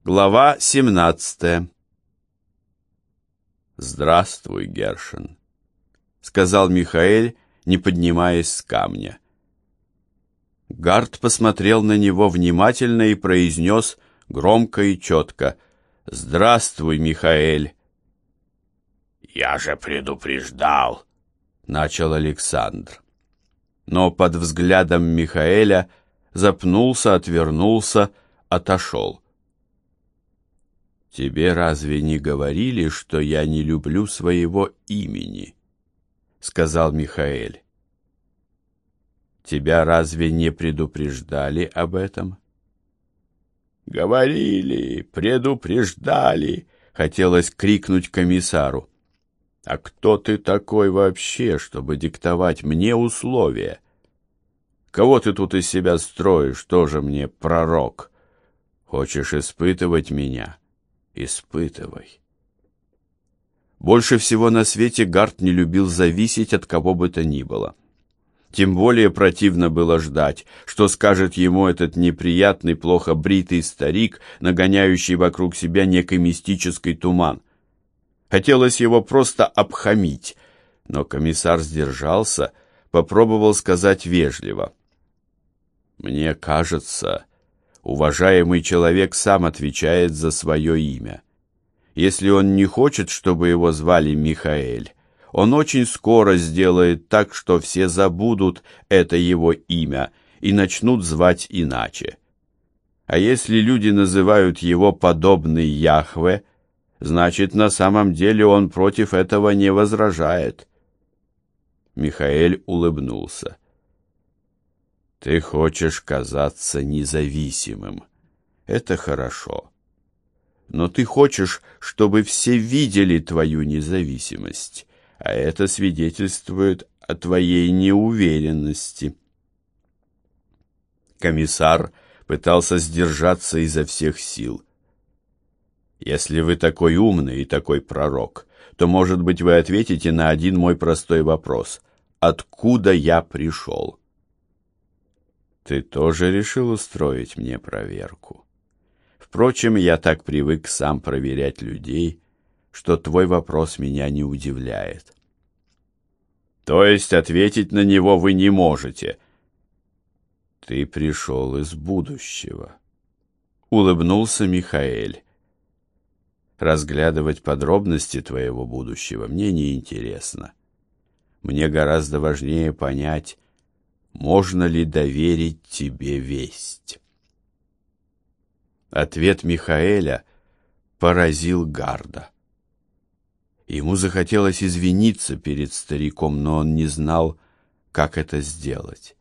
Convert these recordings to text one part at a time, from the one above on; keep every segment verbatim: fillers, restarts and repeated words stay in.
Глава семнадцатая. «Здравствуй, Гершен», — сказал Михаэль, не поднимаясь с камня. Гард посмотрел на него внимательно и произнес громко и четко: «Здравствуй, Михаэль». «Я же предупреждал», — начал Александр. Но под взглядом Михаэля запнулся, отвернулся, отошел. «Тебе разве не говорили, что я не люблю своего имени?» — сказал Михаэль. «Тебя разве не предупреждали об этом?» «Говорили, предупреждали», — хотелось крикнуть комиссару. «А кто ты такой вообще, чтобы диктовать мне условия? Кого ты тут из себя строишь, тоже мне пророк? Хочешь испытывать меня? Испытывай». Больше всего на свете Гард не любил зависеть от кого бы то ни было. Тем более противно было ждать, что скажет ему этот неприятный, плохо бритый старик, нагоняющий вокруг себя некий мистический туман. Хотелось его просто обхамить, но комиссар сдержался, попробовал сказать вежливо: «Мне кажется, уважаемый человек сам отвечает за свое имя. Если он не хочет, чтобы его звали Михаэль, он очень скоро сделает так, что все забудут это его имя и начнут звать иначе. А если люди называют его подобный Яхве, значит, на самом деле он против этого не возражает». Михаэль улыбнулся. «Ты хочешь казаться независимым. Это хорошо. Но ты хочешь, чтобы все видели твою независимость, а это свидетельствует о твоей неуверенности». Комиссар пытался сдержаться изо всех сил. «Если вы такой умный и такой пророк, то, может быть, вы ответите на один мой простой вопрос: откуда я пришел?» «Ты тоже решил устроить мне проверку? Впрочем, я так привык сам проверять людей, что твой вопрос меня не удивляет». «То есть ответить на него вы не можете?» «Ты пришел из будущего», — улыбнулся Михаэль. «Разглядывать подробности твоего будущего мне не интересно. Мне гораздо важнее понять, можно ли доверить тебе весть». Ответ Михаэля поразил Гарда. Ему захотелось извиниться перед стариком, но он не знал, как это сделать.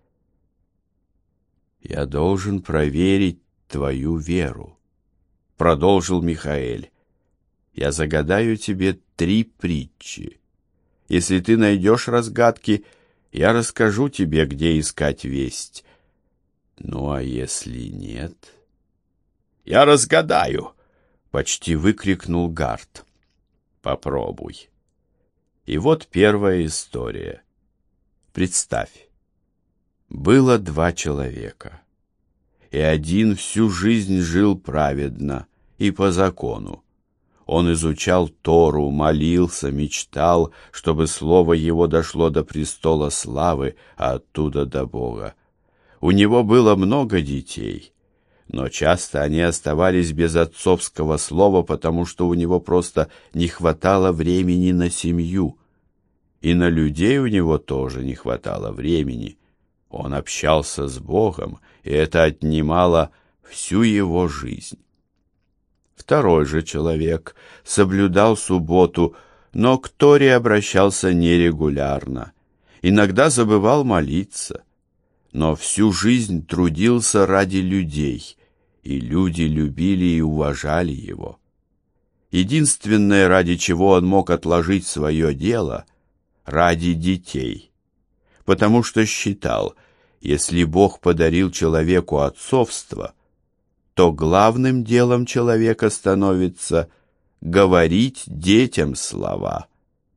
«Я должен проверить твою веру», — продолжил Михаэль. «Я загадаю тебе три притчи. Если ты найдешь разгадки, я расскажу тебе, где искать весть. Ну, а если нет...» «Я разгадаю!» — почти выкрикнул Гард. «Попробуй». И вот первая история. Представь, было два человека, и один всю жизнь жил праведно и по закону. Он изучал Тору, молился, мечтал, чтобы слово его дошло до престола славы, а оттуда до Бога. У него было много детей, но часто они оставались без отцовского слова, потому что у него просто не хватало времени на семью. И на людей у него тоже не хватало времени. Он общался с Богом, и это отнимало всю его жизнь. Второй же человек соблюдал субботу, но к Торе обращался нерегулярно. Иногда забывал молиться, но всю жизнь трудился ради людей, и люди любили и уважали его. Единственное, ради чего он мог отложить свое дело — ради детей, потому что считал, если Бог подарил человеку отцовство, то главным делом человека становится говорить детям слова.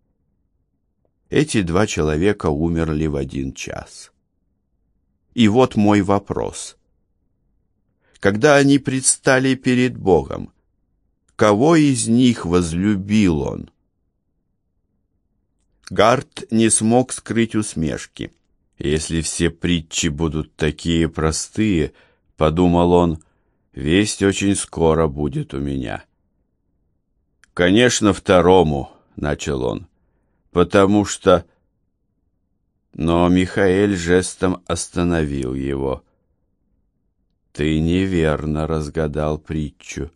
Эти два человека умерли в один час. И вот мой вопрос. Когда они предстали перед Богом, кого из них возлюбил он? Гарт не смог скрыть усмешки. «Если все притчи будут такие простые, — подумал он, — весть очень скоро будет у меня». «Конечно, второму, — начал он, — потому что...» Но Михаэль жестом остановил его. «Ты неверно разгадал притчу».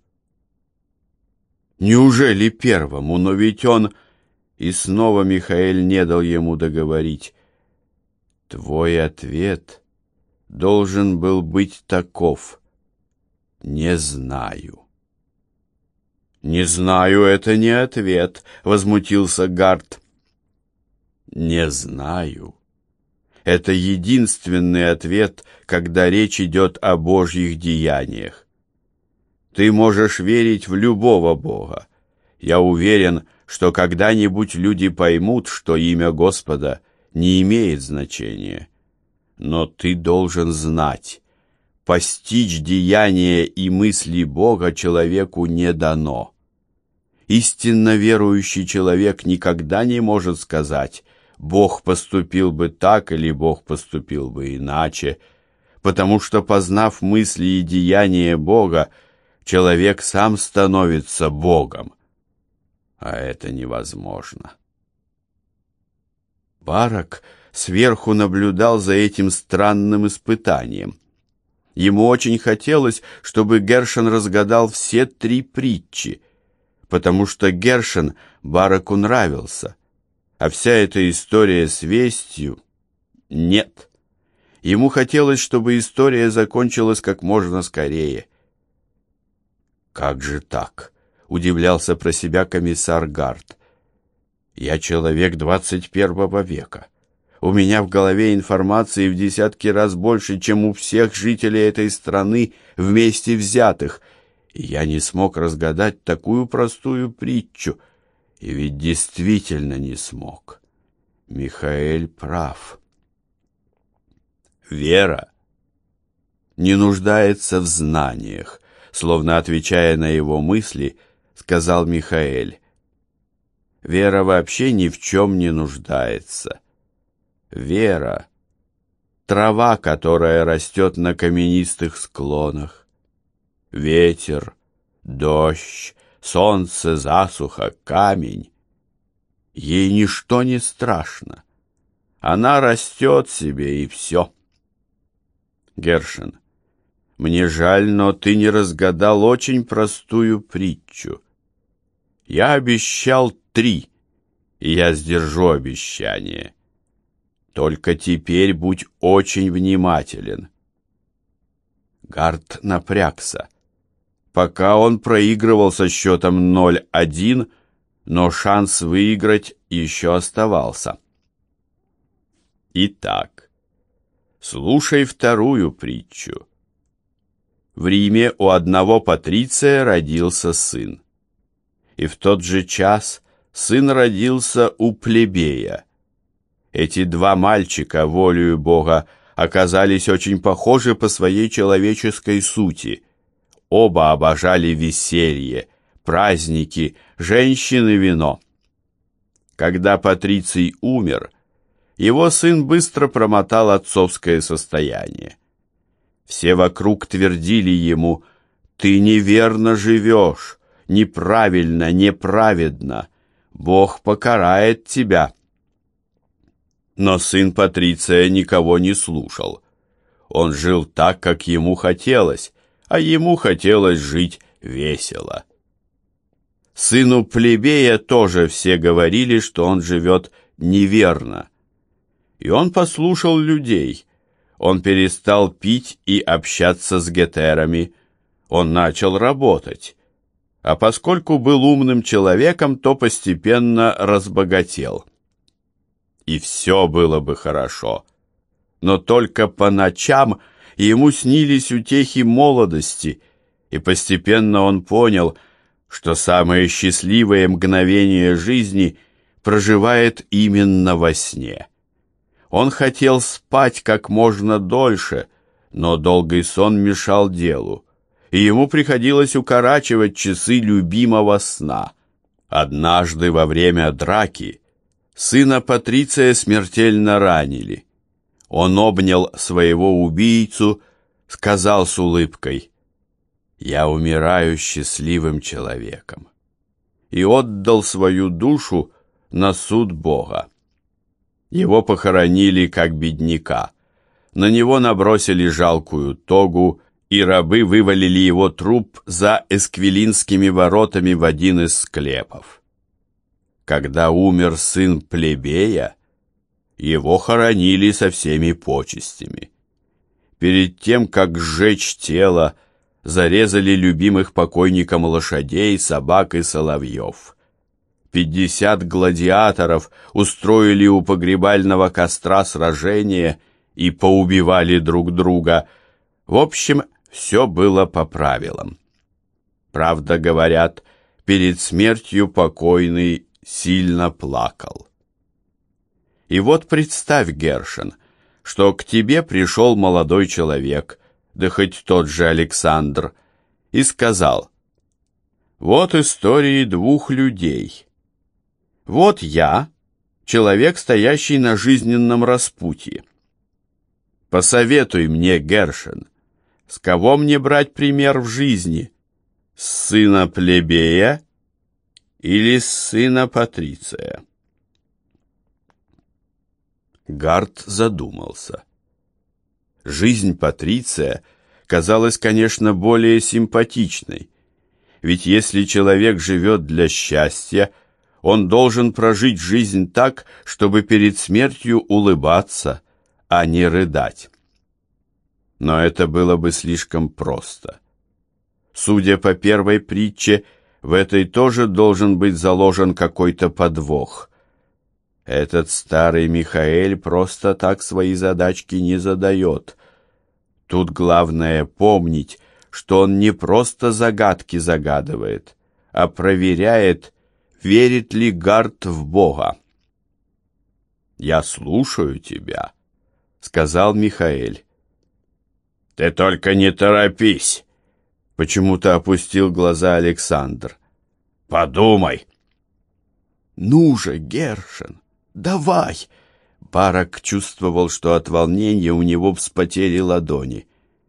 «Неужели первому? Но ведь он...» И снова Михаэль не дал ему договорить. «Твой ответ должен был быть таков: не знаю». «Не знаю, это не ответ», — возмутился Гарт. «Не знаю. Это единственный ответ, когда речь идет о Божьих деяниях. Ты можешь верить в любого Бога. Я уверен, что когда-нибудь люди поймут, что имя Господа не имеет значения. Но ты должен знать, постичь деяния и мысли Бога человеку не дано. Истинно верующий человек никогда не может сказать: Бог поступил бы так или Бог поступил бы иначе, потому что, познав мысли и деяния Бога, человек сам становится Богом. А это невозможно. Барак сверху наблюдал за этим странным испытанием. Ему очень хотелось, чтобы Гершон разгадал все три притчи, потому что Гершон Бараку нравился, а вся эта история с вестью — нет. Ему хотелось, чтобы история закончилась как можно скорее. «Как же так?» — удивлялся про себя комиссар Гарт. «Я человек двадцать первого века. У меня в голове информации в десятки раз больше, чем у всех жителей этой страны вместе взятых, и я не смог разгадать такую простую притчу. И ведь действительно не смог. Михаэль прав. Вера не нуждается в знаниях», словно отвечая на его мысли, сказал Михаэль. «Вера вообще ни в чем не нуждается. Вера — трава, которая растет на каменистых склонах. Ветер, дождь, солнце, засуха, камень. Ей ничто не страшно. Она растет себе, и все». Гершон, мне жаль, но ты не разгадал очень простую притчу. Я обещал три, и я сдержу обещание. Только теперь будь очень внимателен. Гарт напрягся. Пока он проигрывал со счетом ноль один, но шанс выиграть еще оставался. Итак, слушай вторую притчу. В Риме у одного патриция родился сын. И в тот же час сын родился у плебея. Эти два мальчика, волею Бога, оказались очень похожи по своей человеческой сути. Оба обожали веселье, праздники, женщин и вино. Когда патриций умер, его сын быстро промотал отцовское состояние. Все вокруг твердили ему: «Ты неверно живешь, неправильно, неправедно. Бог покарает тебя». Но сын патриция никого не слушал. Он жил так, как ему хотелось, а ему хотелось жить весело. Сыну плебея тоже все говорили, что он живет неверно. И он послушал людей. Он перестал пить и общаться с гетерами. Он начал работать. А поскольку был умным человеком, то постепенно разбогател. И все было бы хорошо. Но только по ночам ему снились утехи молодости, и постепенно он понял, что самое счастливое мгновение жизни проживает именно во сне. Он хотел спать как можно дольше, но долгий сон мешал делу, и ему приходилось укорачивать часы любимого сна. Однажды во время драки сына Патриция смертельно ранили. Он обнял своего убийцу, сказал с улыбкой: «Я умираю счастливым человеком», и отдал свою душу на суд Бога. Его похоронили как бедняка. На него набросили жалкую тогу, и рабы вывалили его труп за Эсквилинскими воротами в один из склепов. Когда умер сын плебея, его хоронили со всеми почестями. Перед тем, как сжечь тело, зарезали любимых покойником лошадей, собак и соловьев. Пятьдесят гладиаторов устроили у погребального костра сражение и поубивали друг друга. В общем, все было по правилам. Правда, говорят, перед смертью покойный сильно плакал. И вот представь, Гершен, что к тебе пришел молодой человек, да хоть тот же Александр, и сказал: «Вот истории двух людей. Вот я, человек, стоящий на жизненном распутье. Посоветуй мне, Гершен, с кого мне брать пример в жизни? С сына плебея или с сына Патриция?» Гарт задумался. Жизнь Патриция казалась, конечно, более симпатичной, ведь если человек живет для счастья, он должен прожить жизнь так, чтобы перед смертью улыбаться, а не рыдать. Но это было бы слишком просто. Судя по первой притче, в этой тоже должен быть заложен какой-то подвох. Этот старый Михаэль просто так свои задачки не задает. Тут главное помнить, что он не просто загадки загадывает, а проверяет, верит ли Гарт в Бога. «Я слушаю тебя», — сказал Михаэль. «Ты только не торопись», — почему-то опустил глаза Александр. «Подумай». «Ну же, Гершен, давай!» Барак чувствовал, что от волнения у него вспотели ладони.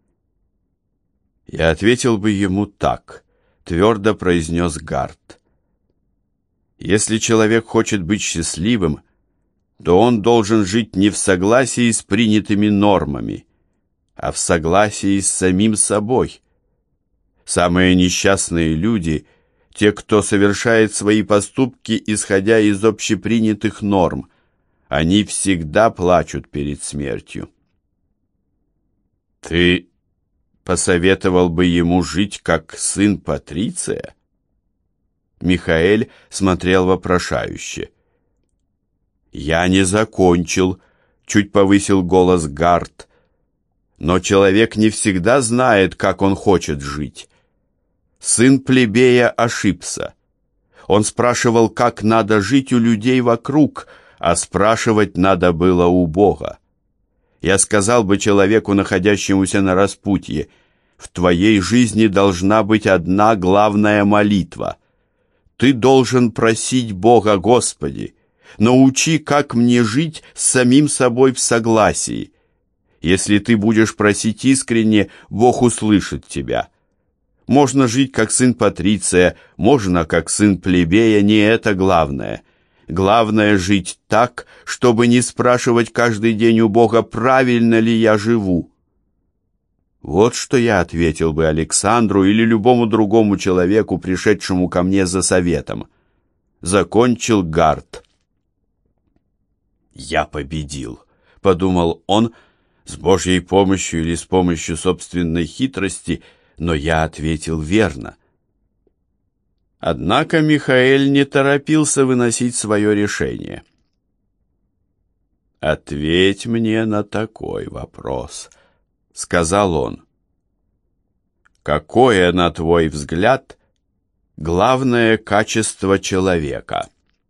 «Я ответил бы ему так», — твердо произнес Гарт. «Если человек хочет быть счастливым, то он должен жить не в согласии с принятыми нормами, а в согласии с самим собой. Самые несчастные люди — те, кто совершает свои поступки, исходя из общепринятых норм. Они всегда плачут перед смертью». «Ты посоветовал бы ему жить как сын Патриция?» Михаэль смотрел вопрошающе. «Я не закончил», — чуть повысил голос Гарт. «Но человек не всегда знает, как он хочет жить. Сын плебея ошибся. Он спрашивал, как надо жить у людей вокруг, а спрашивать надо было у Бога. Я сказал бы человеку, находящемуся на распутье: в твоей жизни должна быть одна главная молитва. Ты должен просить Бога: Господи, научи, как мне жить с самим собой в согласии. Если ты будешь просить искренне, Бог услышит тебя. Можно жить как сын Патриция, можно как сын плебея, не это главное. Главное — жить так, чтобы не спрашивать каждый день у Бога, правильно ли я живу». Вот что я ответил бы Александру или любому другому человеку, пришедшему ко мне за советом. Закончил Гарт. «Я победил», — подумал он, с Божьей помощью или с помощью собственной хитрости, но я ответил верно. Однако Михаэль не торопился выносить свое решение. «Ответь мне на такой вопрос», — сказал он. «Какое, на твой взгляд, главное качество человека?»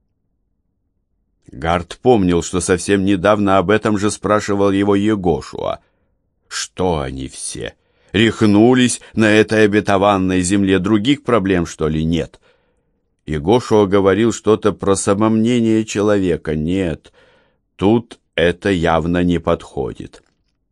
Гарт помнил, что совсем недавно об этом же спрашивал его Егошуа. «Что они все? Рехнулись на этой обетованной земле, других проблем, что ли, нет? Егошуа говорил что-то про самомнение человека. Нет, тут это явно не подходит.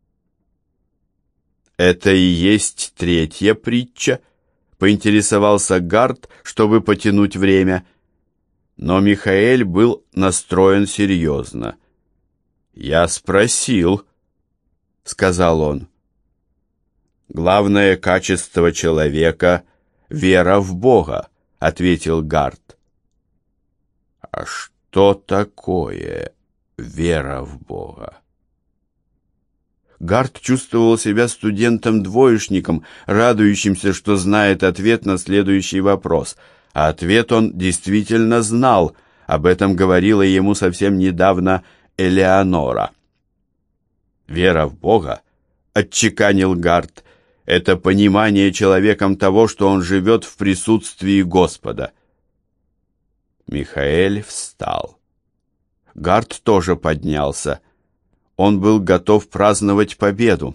«Это и есть третья притча?» — поинтересовался Гард, чтобы потянуть время. Но Михаэль был настроен серьезно. «Я спросил», — сказал он. «Главное качество человека — вера в Бога», — ответил Гард. «А что такое вера в Бога?» Гард чувствовал себя студентом-двоечником, радующимся, что знает ответ на следующий вопрос. А ответ он действительно знал. Об этом говорила ему совсем недавно Элеонора. «Вера в Бога», — отчеканил Гард, — «это понимание человеком того, что он живет в присутствии Господа». Михаэль встал. Гард тоже поднялся. Он был готов праздновать победу.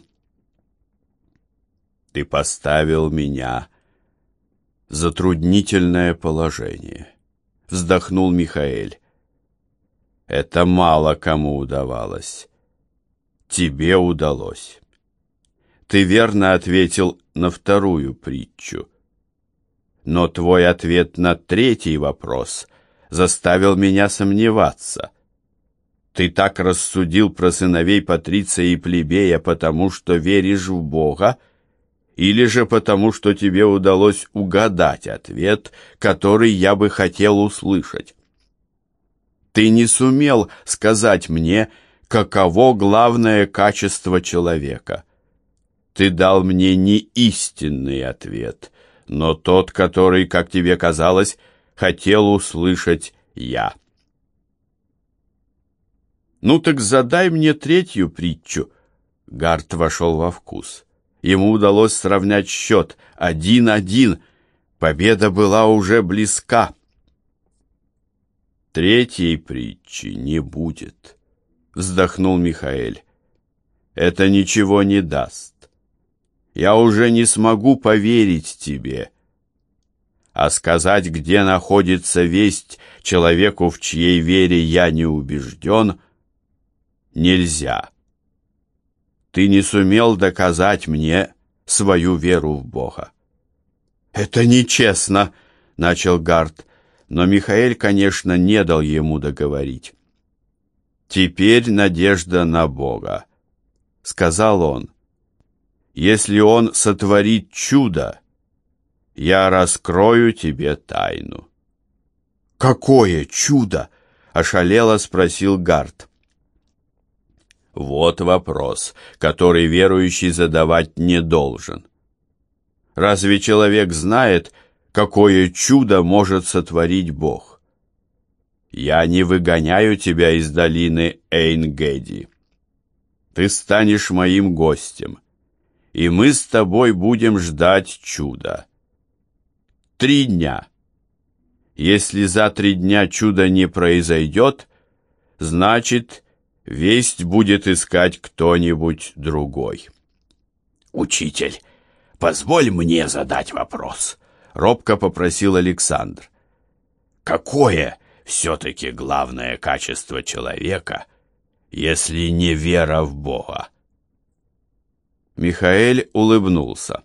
«Ты поставил меня в затруднительное положение», — вздохнул Михаэль. «Это мало кому удавалось. Тебе удалось. Ты верно ответил на вторую притчу. Но твой ответ на третий вопрос заставил меня сомневаться. Ты так рассудил про сыновей Патриция и плебея, потому что веришь в Бога, или же потому, что тебе удалось угадать ответ, который я бы хотел услышать? Ты не сумел сказать мне, каково главное качество человека. Ты дал мне не истинный ответ, но тот, который, как тебе казалось, хотел услышать я. «Ну так задай мне третью притчу». Гард вошел во вкус. Ему удалось сравнять счет один-один. Победа была уже близка. «Третьей притчи не будет», — вздохнул Михаэль. «Это ничего не даст. Я уже не смогу поверить тебе. А сказать, где находится весть человеку, в чьей вере я не убежден, нельзя. Ты не сумел доказать мне свою веру в Бога». «Это нечестно», — начал Гард, но Михаэль, конечно, не дал ему договорить. «Теперь надежда на Бога», — сказал он. «Если Он сотворит чудо, я раскрою тебе тайну». «Какое чудо?» — ошалело спросил Гард. Вот вопрос, который верующий задавать не должен. Разве человек знает, какое чудо может сотворить Бог? Я не выгоняю тебя из долины Эйн-Геди. Ты станешь моим гостем, и мы с тобой будем ждать чуда. Три дня. Если за три дня чудо не произойдет, значит, весть будет искать кто-нибудь другой. «Учитель, позволь мне задать вопрос», — робко попросил Александр. «Какое все-таки главное качество человека, если не вера в Бога?» Михаэль улыбнулся.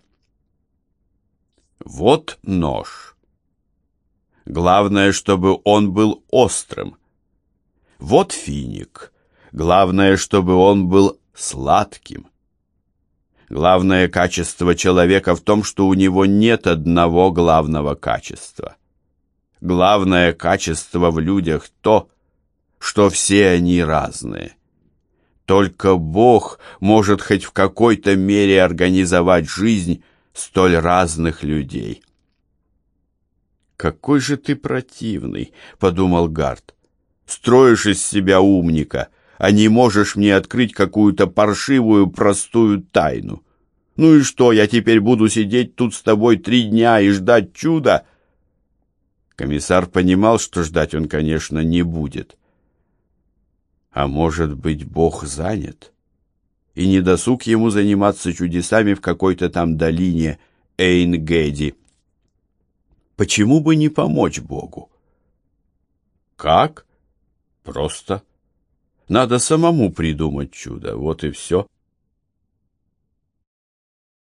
«Вот нож. Главное, чтобы он был острым. Вот финик. Главное, чтобы он был сладким. Главное качество человека в том, что у него нет одного главного качества. Главное качество в людях то, что все они разные. Только Бог может хоть в какой-то мере организовать жизнь столь разных людей». «Какой же ты противный», — подумал Гард. «Строишь из себя умника, а не можешь мне открыть какую-то паршивую простую тайну. Ну и что, я теперь буду сидеть тут с тобой три дня и ждать чуда?» Комиссар понимал, что ждать он, конечно, не будет. А может быть, Бог занят? и не досуг ему заниматься чудесами в какой-то там долине Эйн-Геди. Почему бы не помочь Богу? Как? Просто. Надо самому придумать чудо, вот и все.